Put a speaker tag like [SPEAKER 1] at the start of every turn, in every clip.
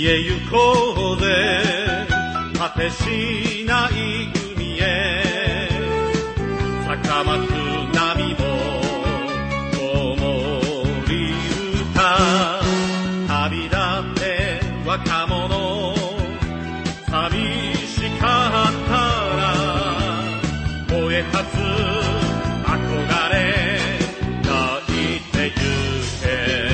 [SPEAKER 1] へ行こうぜ果てしない海へ坂巻く波も子守歌旅立って若者寂しかったら燃え立つ憧れ抱いてゆけ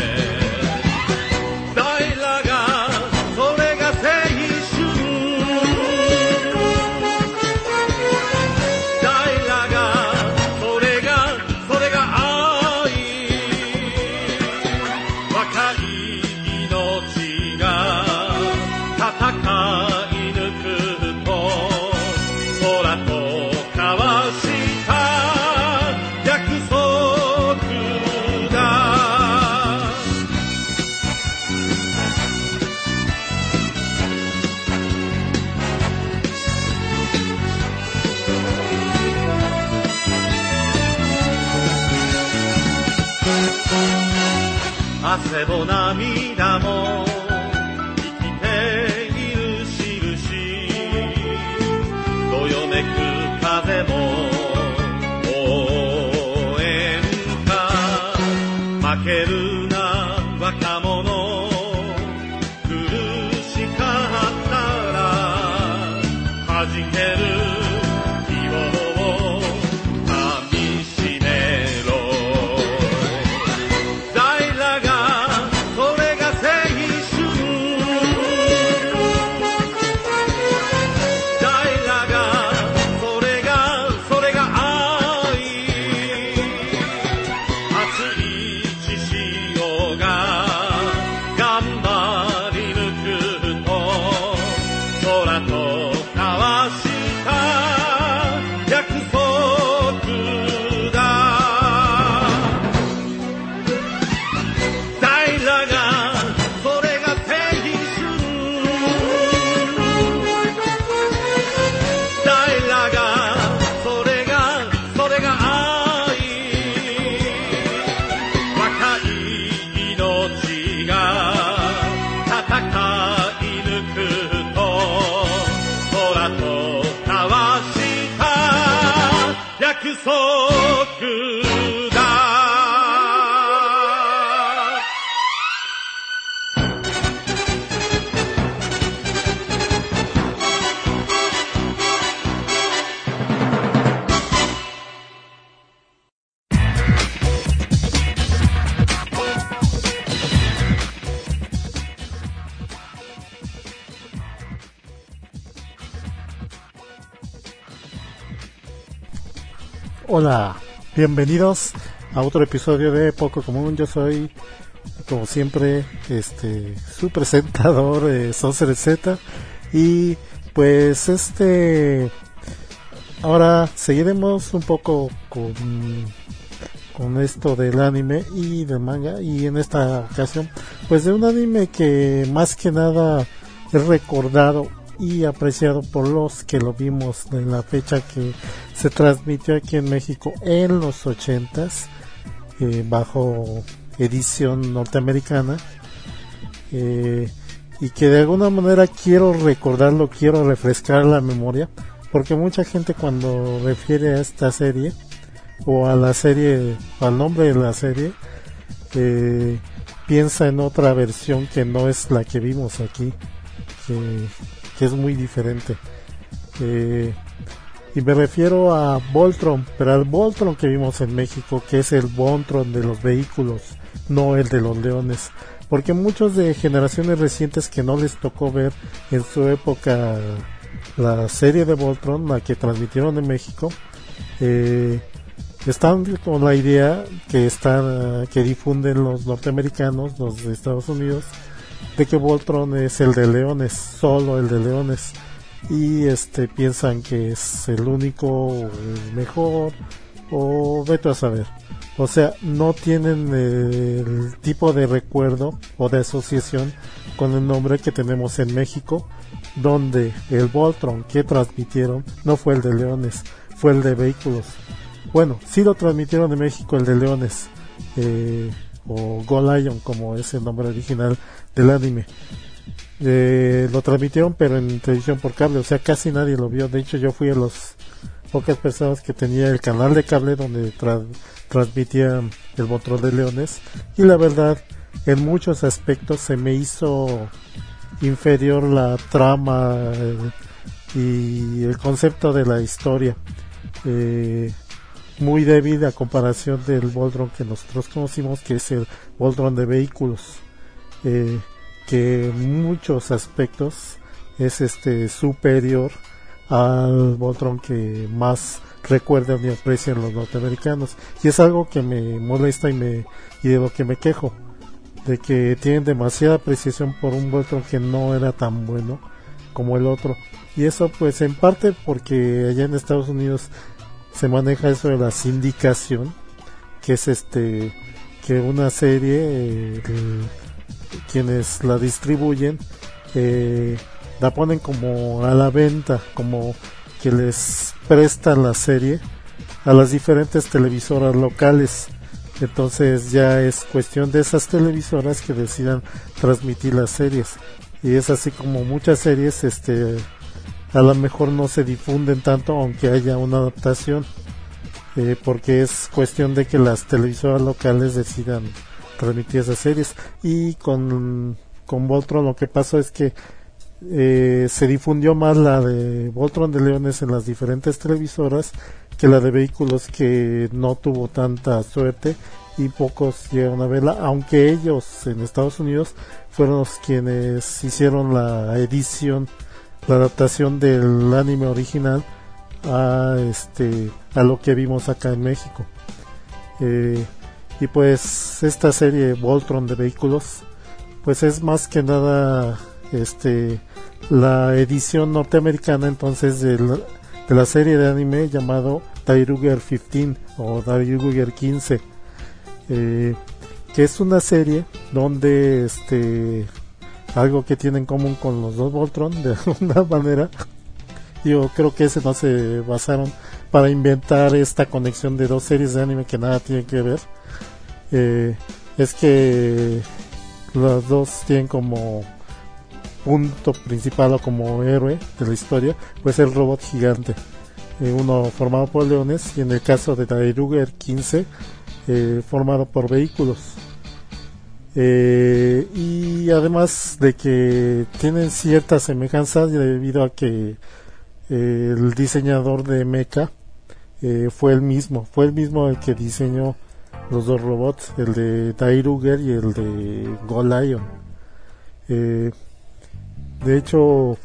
[SPEAKER 1] 汗も涙も生きている印どよめく風も応援歌負けるな若者苦しかったら弾ける
[SPEAKER 2] Hola, bienvenidos a otro episodio de Poco Común. Yo soy, como siempre, su presentador, Sonser Z, y pues ahora seguiremos un poco con esto del anime y del manga, y en esta ocasión pues de un anime que más que nada es recordado y apreciado por los que lo vimos en la fecha que se transmitió aquí en México en los 80s, bajo edición norteamericana, y que de alguna manera quiero recordarlo, quiero refrescar la memoria, porque mucha gente cuando refiere a esta serie o a la serie, al nombre de la serie, piensa en otra versión que no es la que vimos aquí, que es muy diferente, y me refiero a Voltron, pero al Voltron que vimos en México, que es el Voltron de los vehículos, no el de los leones, porque muchos de generaciones recientes que no les tocó ver en su época la serie de Voltron, la que transmitieron en México, están con la idea que difunden los norteamericanos, los de Estados Unidos, de que Voltron es el de leones, solo el de leones, y piensan que es el único, el mejor, o vete a saber. O sea, no tienen el tipo de recuerdo o de asociación con el nombre que tenemos en México, donde el Voltron que transmitieron no fue el de leones, fue el de vehículos. Bueno, sí lo transmitieron en México, el de leones, o Go Lion, como es el nombre original del anime. lo transmitieron pero en televisión por cable, o sea, casi nadie lo vio. De hecho, yo fui a las pocas personas que tenía el canal de cable donde transmitía el Voltron de Leones, y la verdad, en muchos aspectos se me hizo inferior la trama y el concepto de la historia, muy débil a comparación del Voltron que nosotros conocimos, que es el Voltron de vehículos, que en muchos aspectos es superior al Voltron que más recuerdan y aprecian los norteamericanos, y es algo que me molesta y de lo que me quejo, de que tienen demasiada apreciación por un Voltron que no era tan bueno como el otro. Y eso pues en parte porque allá en Estados Unidos se maneja eso de la sindicación, que es que una serie quienes la distribuyen la ponen como a la venta, como que les prestan la serie a las diferentes televisoras locales. Entonces ya es cuestión de esas televisoras que decidan transmitir las series, y es así como muchas series a lo mejor no se difunden tanto aunque haya una adaptación, porque es cuestión de que las televisoras locales decidan transmitir esas series. Y con Voltron lo que pasó es que se difundió más la de Voltron de Leones en las diferentes televisoras que la de vehículos, que no tuvo tanta suerte y pocos llegaron a verla, aunque ellos en Estados Unidos fueron los quienes hicieron la edición, la adaptación del anime original a lo que vimos acá en México. Y pues esta serie Voltron de vehículos pues es más que nada la edición norteamericana entonces de la serie de anime llamado Dairugger 15 o Dairugger 15, que es una serie donde algo que tiene en común con los dos Voltron de alguna manera. Yo creo que no se basaron para inventar esta conexión de dos series de anime que nada tienen que ver. Es que las dos tienen como punto principal o como héroe de la historia pues el robot gigante, uno formado por leones, y en el caso de Dairugger 15 formado por vehículos, y además de que tienen cierta semejanza debido a que el diseñador de mecha fue el mismo el que diseñó los dos robots, el de Dairugger y el de Go Lion. De hecho,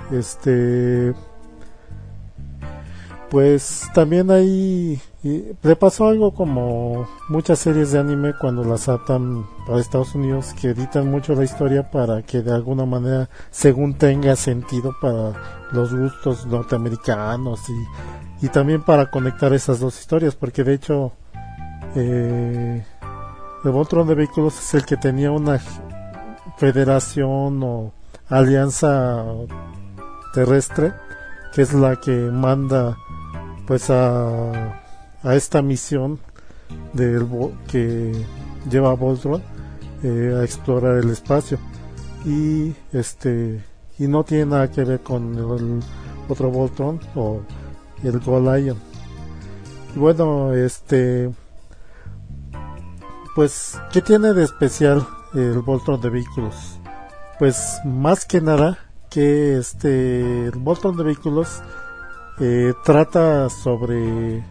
[SPEAKER 2] pues también ahí le pasó algo como muchas series de anime cuando las adaptan para Estados Unidos, que editan mucho la historia para que de alguna manera según tenga sentido para los gustos norteamericanos, y también para conectar esas dos historias, porque de hecho el Voltron de vehículos es el que tenía una federación o alianza terrestre, que es la que manda pues a esta misión que lleva a Voltron a explorar el espacio, y no tiene nada que ver con el otro Voltron o el Go Lion. Y bueno, pues ¿qué tiene de especial el Voltron de vehículos? Pues más que nada que el Voltron de vehículos trata sobre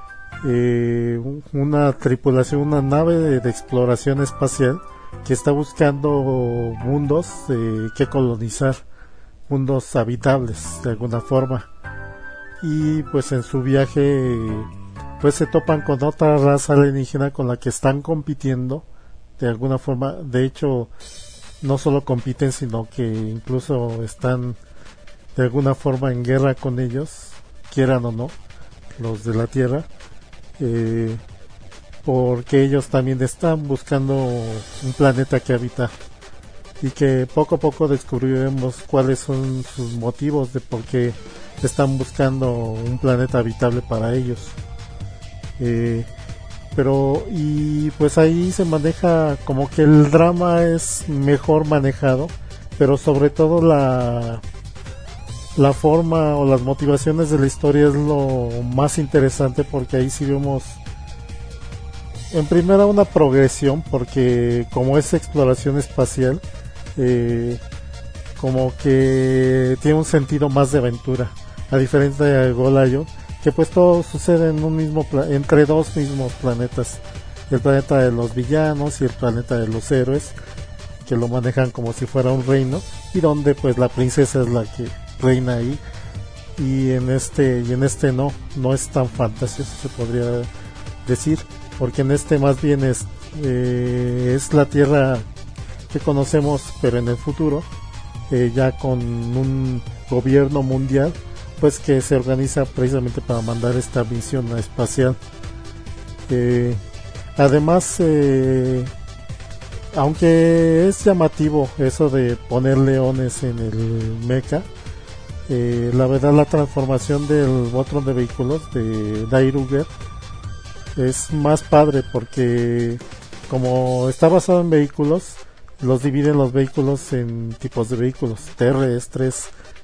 [SPEAKER 2] una tripulación, una nave de exploración espacial que está buscando mundos que colonizar, mundos habitables de alguna forma, y pues en su viaje pues se topan con otra raza alienígena con la que están compitiendo de alguna forma. De hecho, no solo compiten, sino que incluso están de alguna forma en guerra con ellos, quieran o no, los de la Tierra, porque ellos también están buscando un planeta que habitar, y que poco a poco descubriremos cuáles son sus motivos de por qué están buscando un planeta habitable para ellos. Y pues ahí se maneja como que el drama es mejor manejado pero sobre todo la forma o las motivaciones de la historia es lo más interesante, porque ahí sí vemos en primera una progresión, porque como es exploración espacial, como que tiene un sentido más de aventura, a diferencia de Golayo, que pues todo sucede en un mismo entre dos mismos planetas, el planeta de los villanos y el planeta de los héroes, que lo manejan como si fuera un reino, y donde pues la princesa es la que reina ahí. Y en este no es tan fantasioso, se podría decir, porque en este más bien es la Tierra que conocemos, pero en el futuro, ya con un gobierno mundial pues que se organiza precisamente para mandar esta misión espacial. Además, aunque es llamativo eso de poner leones en el mecha, la verdad la transformación del Voltron de vehículos de Dairugger es más padre, porque como está basado en vehículos, los dividen los vehículos en tipos de vehículos: terrestres,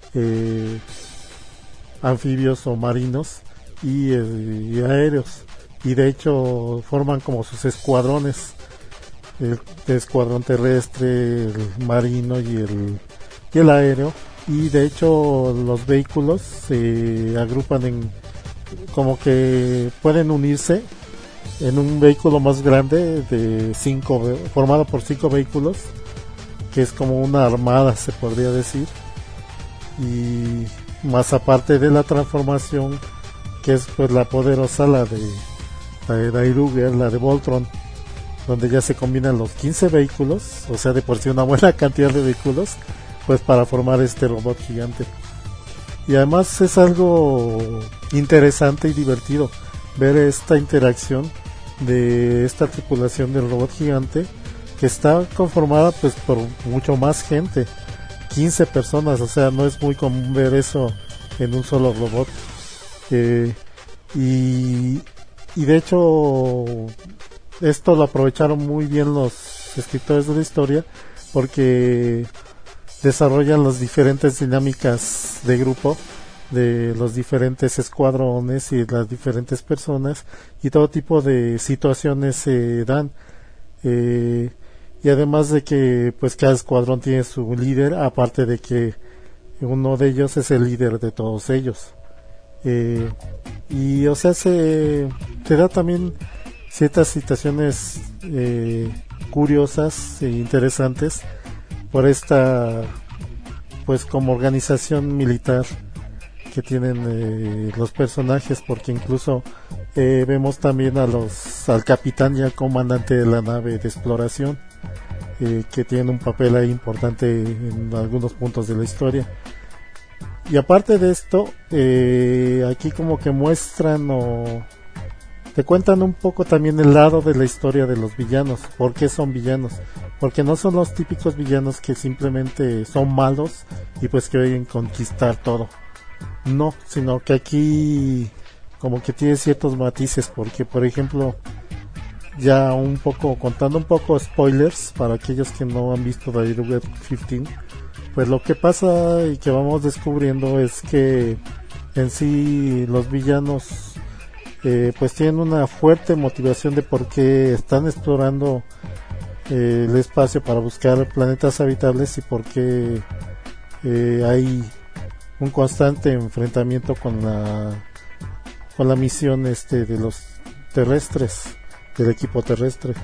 [SPEAKER 2] anfibios o marinos, y aéreos, y de hecho forman como sus escuadrones: el escuadrón terrestre, el marino y el aéreo. Y de hecho los vehículos se agrupan en, como que pueden unirse en un vehículo más grande de formado por 5 vehículos, que es como una armada, se podría decir. Y más aparte de la transformación, que es pues la poderosa, la de Dairugger, la de Voltron, donde ya se combinan los 15 vehículos, o sea, de por sí una buena cantidad de vehículos, pues para formar este robot gigante. Y además es algo interesante y divertido ver esta interacción de esta tripulación del robot gigante, que está conformada pues por mucho más gente, 15 personas, o sea, no es muy común ver eso en un solo robot. Y de hecho esto lo aprovecharon muy bien los escritores de la historia, porque desarrollan las diferentes dinámicas de grupo de los diferentes escuadrones y las diferentes personas, y todo tipo de situaciones se dan, y además de que pues cada escuadrón tiene su líder, aparte de que uno de ellos es el líder de todos ellos, y o sea se da también ciertas situaciones curiosas e interesantes por esta pues como organización militar que tienen los personajes, porque incluso vemos también al capitán y al comandante de la nave de exploración, que tienen un papel ahí importante en algunos puntos de la historia. Y aparte de esto, aquí como que muestran o te cuentan un poco también el lado de la historia de los villanos. ¿Por qué son villanos? Porque no son los típicos villanos que simplemente son malos y pues quieren conquistar todo. No, sino que aquí como que tiene ciertos matices, porque por ejemplo, ya un poco, contando un poco spoilers para aquellos que no han visto Dairugger 15, pues lo que pasa y que vamos descubriendo es que en sí los villanos pues tienen una fuerte motivación de por qué están explorando el espacio para buscar planetas habitables, y por qué hay un constante enfrentamiento con la misión de los terrestres, del equipo terrestre.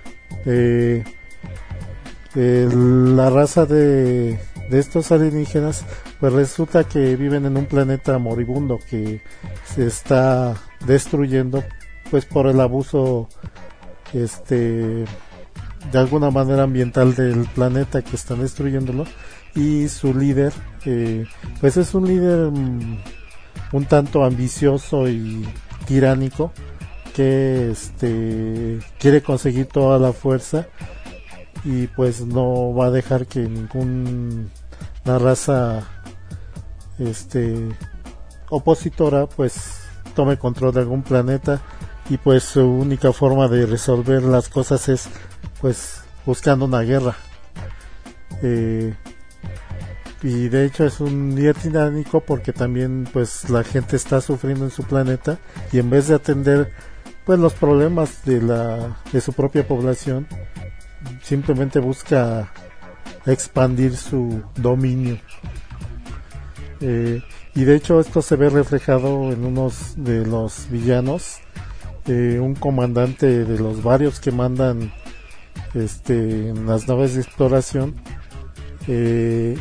[SPEAKER 2] La raza de estos alienígenas pues resulta que viven en un planeta moribundo que se está destruyendo pues por el abuso de alguna manera ambiental del planeta, que están destruyéndolo. Y su líder pues es un líder un tanto ambicioso y tiránico, que quiere conseguir toda la fuerza, y pues no va a dejar que ninguna raza opositora pues tome control de algún planeta. Y pues su única forma de resolver las cosas es pues buscando una guerra. y de hecho es un día tiránico porque también pues la gente está sufriendo en su planeta y en vez de atender pues los problemas de su propia población, simplemente busca expandir su dominio. Y de hecho esto se ve reflejado en unos de los villanos, un comandante de los varios que mandan en las naves de exploración, que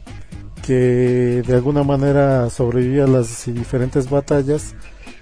[SPEAKER 2] de alguna manera sobrevive a las diferentes batallas,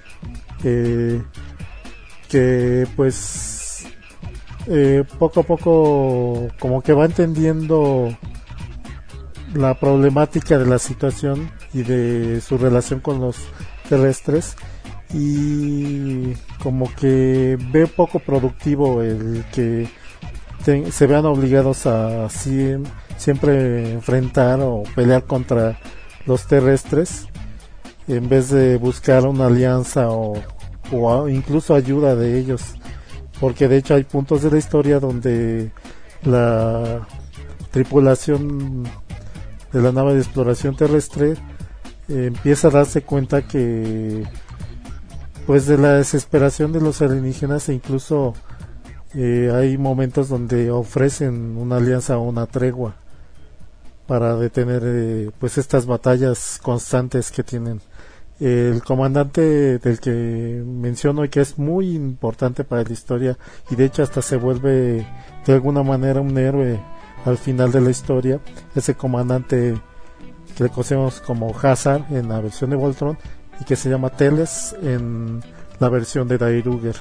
[SPEAKER 2] que pues poco a poco como que va entendiendo la problemática de la situación y de su relación con los terrestres, y como que ve poco productivo el que se vean obligados a siempre enfrentar o pelear contra los terrestres en vez de buscar una alianza o incluso ayuda de ellos, porque de hecho hay puntos de la historia donde la tripulación de la nave de exploración terrestre empieza a darse cuenta que pues de la desesperación de los alienígenas, e incluso hay momentos donde ofrecen una alianza o una tregua para detener pues estas batallas constantes que tienen. El comandante del que menciono y que es muy importante para la historia, y de hecho hasta se vuelve de alguna manera un héroe al final de la historia, ese comandante que le conocemos como Hazard en la versión de Voltron y que se llama Teles en la versión de Daeruger.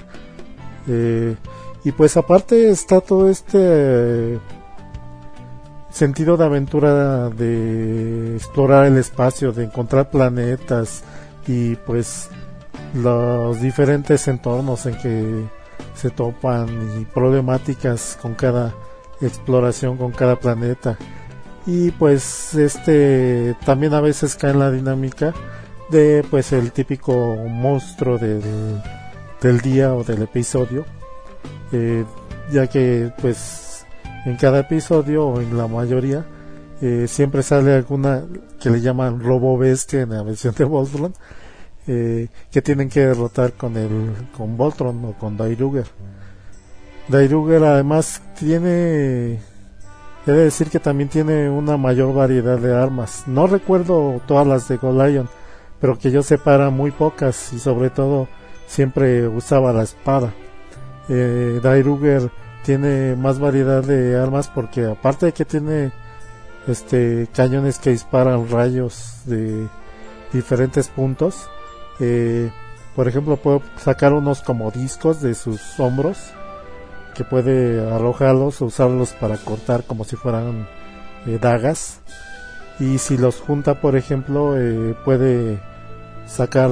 [SPEAKER 2] Y pues aparte está todo este sentido de aventura, de explorar el espacio, de encontrar planetas y pues los diferentes entornos en que se topan y problemáticas con cada exploración, con cada planeta. Y pues también a veces cae en la dinámica de pues el típico monstruo del día o del episodio, ya que pues en cada episodio o en la mayoría siempre sale alguna que le llaman Robo Bestia en la versión de Voltron, que tienen que derrotar con Voltron o con Daeruger. Daeruger además he de decir que también tiene una mayor variedad de armas. No recuerdo todas las de Golion, pero que yo sepa muy pocas, y sobre todo siempre usaba la espada. Daeruger tiene más variedad de armas porque aparte de que tiene cañones que disparan rayos de diferentes puntos, por ejemplo puede sacar unos como discos de sus hombros que puede arrojarlos o usarlos para cortar como si fueran dagas, y si los junta por ejemplo puede sacar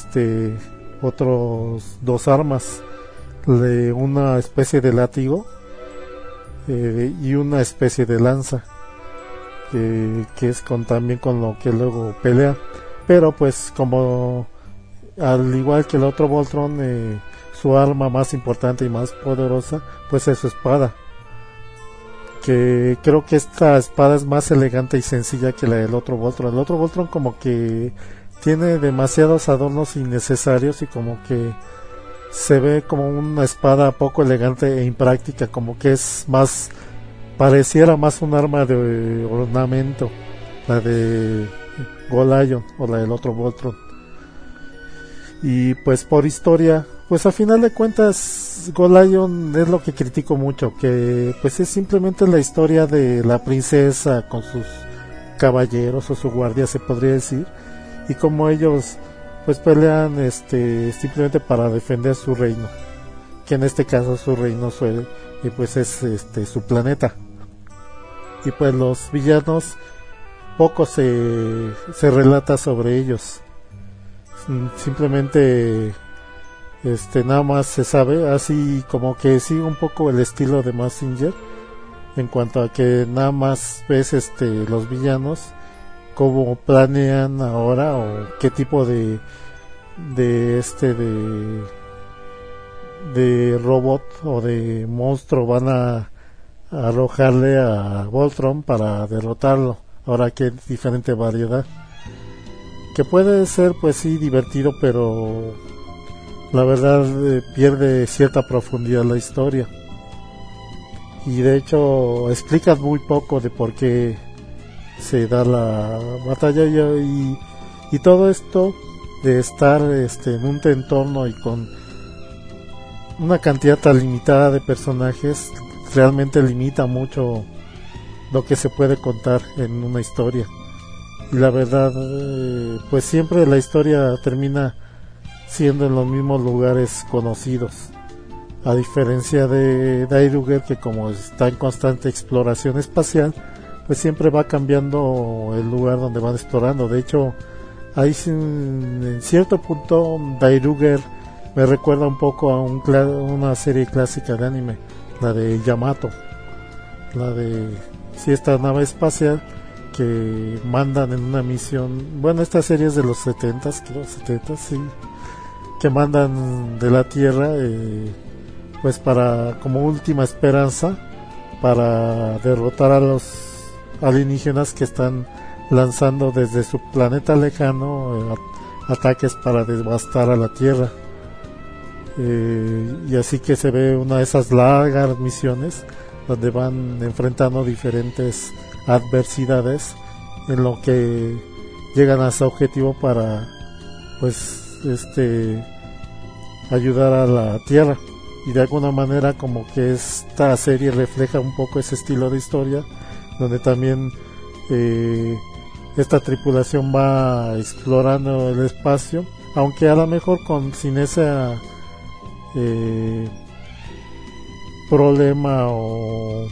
[SPEAKER 2] otros dos armas, de una especie de látigo y una especie de lanza, que es también con lo que luego pelea, pero pues como al igual que el otro Voltron, su arma más importante y más poderosa pues es su espada, que creo que esta espada es más elegante y sencilla que la del otro Voltron. El otro Voltron como que tiene demasiados adornos innecesarios y como que se ve como una espada poco elegante e impráctica, como que es más, pareciera más un arma de ornamento, la de Golion o la del otro Voltron. Y pues por historia, pues a final de cuentas Golion es lo que critico mucho, que pues es simplemente la historia de la princesa con sus caballeros o su guardia, se podría decir, y como ellos pues pelean simplemente para defender su reino, que en este caso su reino pues es su planeta. Y pues los villanos poco se relata sobre ellos, simplemente nada más se sabe, así como que sigue un poco el estilo de Mazinger, en cuanto a que nada más ves los villanos cómo planean ahora o qué tipo de robot o de monstruo van a arrojarle a Voltron para derrotarlo, ahora que diferente variedad, que puede ser pues sí divertido, pero la verdad pierde cierta profundidad la historia, y de hecho explican muy poco de por qué se da la batalla, y todo esto de estar en un entorno y con una cantidad tan limitada de personajes realmente limita mucho lo que se puede contar en una historia. Y la verdad pues siempre la historia termina siendo en los mismos lugares conocidos, a diferencia de Dairuger, que como está en constante exploración espacial, pues siempre va cambiando el lugar donde van explorando. De hecho, ahí en cierto punto Dairuger me recuerda un poco a una serie clásica de anime, la de Yamato, la de esta nave espacial que mandan en una misión. Bueno, esta serie es de los 70s, creo, 70s, sí, que mandan de la Tierra pues para, como última esperanza, para derrotar a los alienígenas que están lanzando desde su planeta lejano ataques para devastar a la Tierra. Y así que se ve una de esas largas misiones donde van enfrentando diferentes adversidades en lo que llegan a su objetivo para pues ayudar a la Tierra. Y de alguna manera como que esta serie refleja un poco ese estilo de historia, donde también esta tripulación va explorando el espacio, aunque a lo mejor sin ese problema o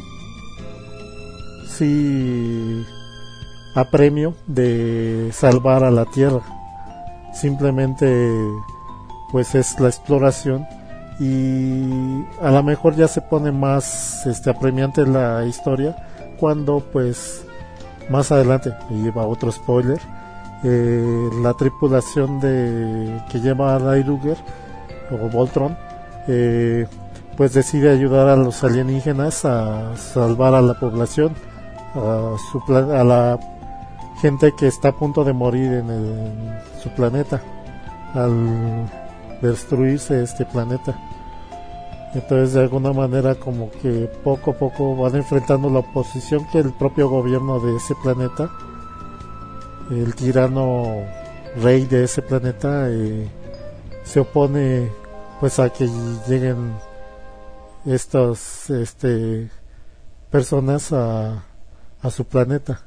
[SPEAKER 2] sí apremio de salvar a la Tierra. Simplemente pues es la exploración, y a lo mejor ya se pone más apremiante la historia cuando pues más adelante, me lleva otro spoiler, la tripulación que lleva a Dairuger o Voltron pues decide ayudar a los alienígenas a salvar a la población, a la gente que está a punto de morir en su planeta al destruirse este planeta. Entonces de alguna manera como que poco a poco van enfrentando la oposición que el propio gobierno de ese planeta, el tirano rey de ese planeta, se opone pues a que lleguen estas personas a su planeta.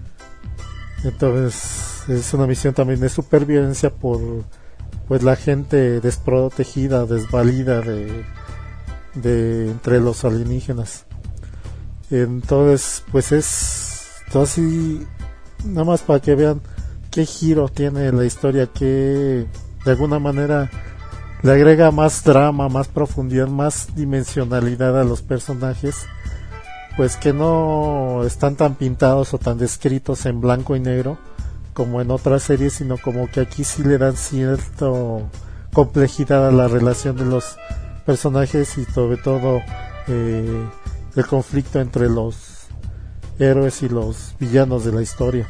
[SPEAKER 2] Entonces es una misión también de supervivencia por pues la gente desprotegida, desvalida de entre los alienígenas. Entonces pues es todo así, nada más para que vean qué giro tiene la historia, que de alguna manera le agrega más drama, más profundidad, más dimensionalidad a los personajes, pues que no están tan pintados o tan descritos en blanco y negro como en otras series, sino como que aquí sí le dan cierta complejidad a la relación de los personajes, y sobre todo el conflicto entre los héroes y los villanos de la historia.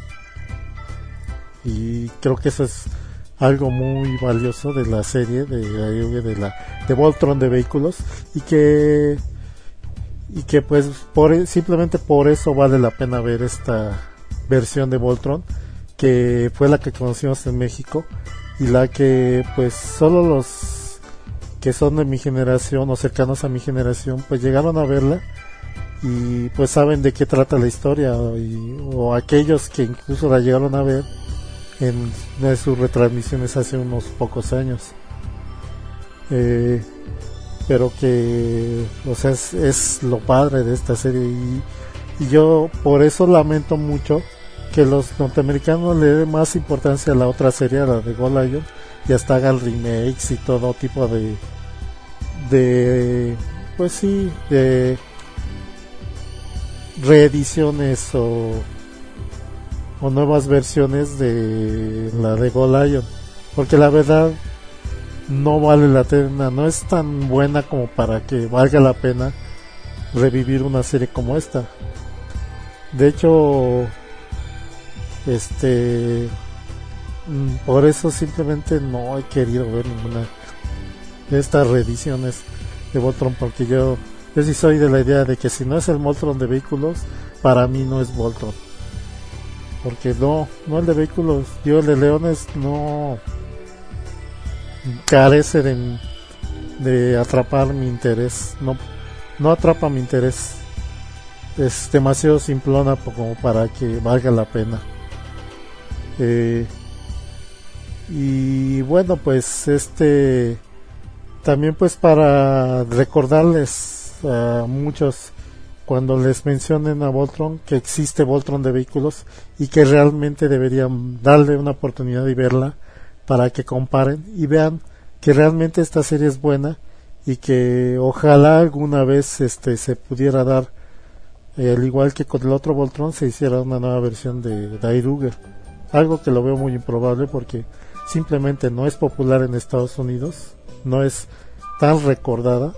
[SPEAKER 2] Y creo que eso es algo muy valioso de la serie de Voltron de vehículos, y que pues simplemente por eso vale la pena ver esta versión de Voltron, que fue la que conocimos en México, y la que pues solo los que son de mi generación o cercanos a mi generación pues llegaron a verla y pues saben de qué trata la historia, o aquellos que incluso la llegaron a ver en una de sus retransmisiones hace unos pocos años, pero que o sea es lo padre de esta serie, y yo por eso lamento mucho que los norteamericanos le den más importancia a la otra serie, a la de Go Lion, y hasta hagan remakes y todo tipo de pues sí, de reediciones o nuevas versiones de la de Go Lion, porque la verdad no vale la pena, no es tan buena como para que valga la pena revivir una serie como esta. De hecho Por eso simplemente no he querido ver ninguna de estas reediciones de Voltron, porque yo sí soy de la idea de que si no es el Voltron de vehículos, para mí no es Voltron. Porque no el de vehículos, yo el de leones no carece de atrapar mi interés, no atrapa mi interés, es demasiado simplona como para que valga la pena. Y bueno, pues también pues para recordarles a muchos cuando les mencionen a Voltron que existe Voltron de vehículos y que realmente deberían darle una oportunidad y verla para que comparen y vean que realmente esta serie es buena y que ojalá alguna vez se pudiera dar, al igual que con el otro Voltron, se hiciera una nueva versión de Dairugger, algo que lo veo muy improbable porque simplemente no es popular en Estados Unidos, no es tan recordada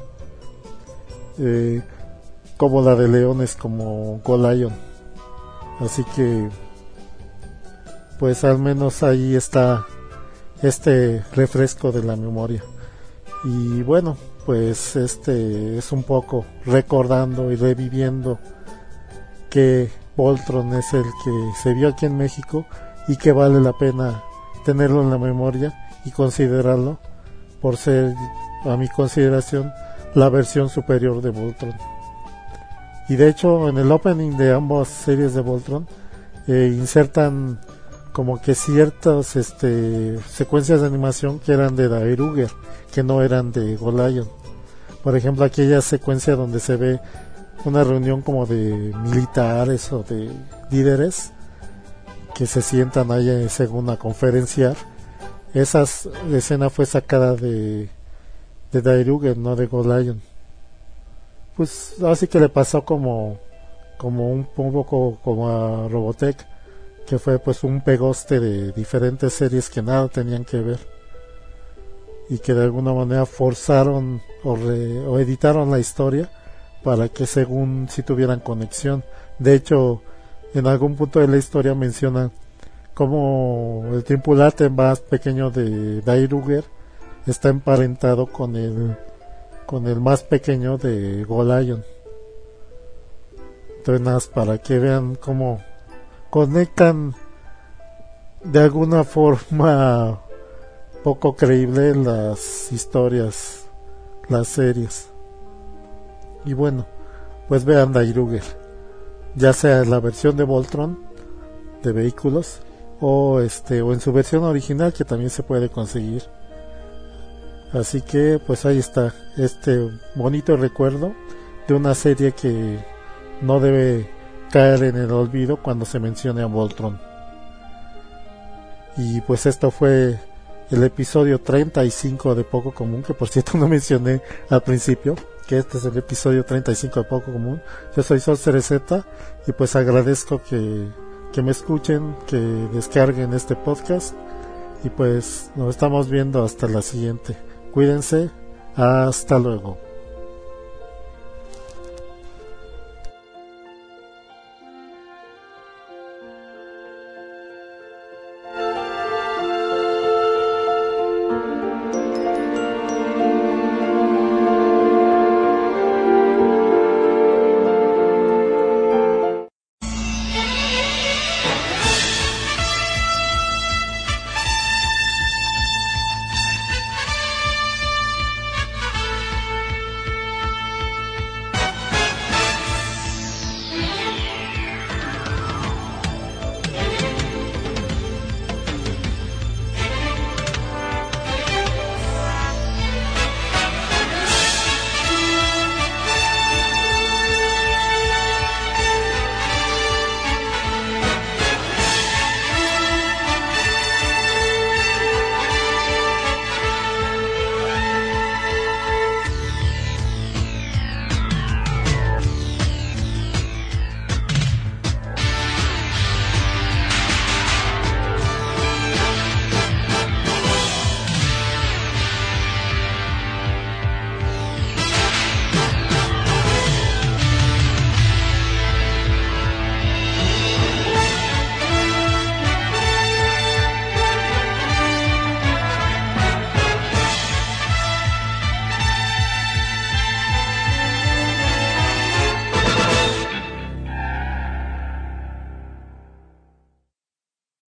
[SPEAKER 2] como la de leones, como Golion. Así que pues al menos ahí está este refresco de la memoria. Y bueno, pues es un poco recordando y reviviendo que Voltron es el que se vio aquí en México y que vale la pena tenerlo en la memoria y considerarlo por ser, a mi consideración, la versión superior de Voltron. Y de hecho en el opening de ambas series de Voltron insertan como que ciertas secuencias de animación que eran de Dairugger, que no eran de Golion. Por ejemplo, aquella secuencia donde se ve una reunión como de militares o de líderes que se sientan ahí según a conferenciar. Esa escena fue sacada de Dairugger, no de Golion. Pues así que le pasó como un poco como a Robotech, que fue pues un pegoste de diferentes series que nada tenían que ver y que de alguna manera forzaron o editaron la historia para que según si tuvieran conexión. De hecho, en algún punto de la historia mencionan como el tripulante más pequeño de Dairugger está emparentado con el más pequeño de Golion. Entonces nada, para que vean cómo conectan de alguna forma poco creíble las historias, las series. Y bueno, pues vean Dairugger, ya sea en la versión de Voltron de vehículos o en su versión original, que también se puede conseguir. Así que pues ahí está este bonito recuerdo de una serie que no debe caer en el olvido cuando se mencione a Voltron. Y pues esto fue el episodio 35 de Poco Común, que por cierto no mencioné al principio que este es el episodio 35 de Poco Común. Yo soy Sol Cereceta y pues agradezco que me escuchen, que descarguen este podcast y pues nos estamos viendo hasta la siguiente. Cuídense, hasta luego.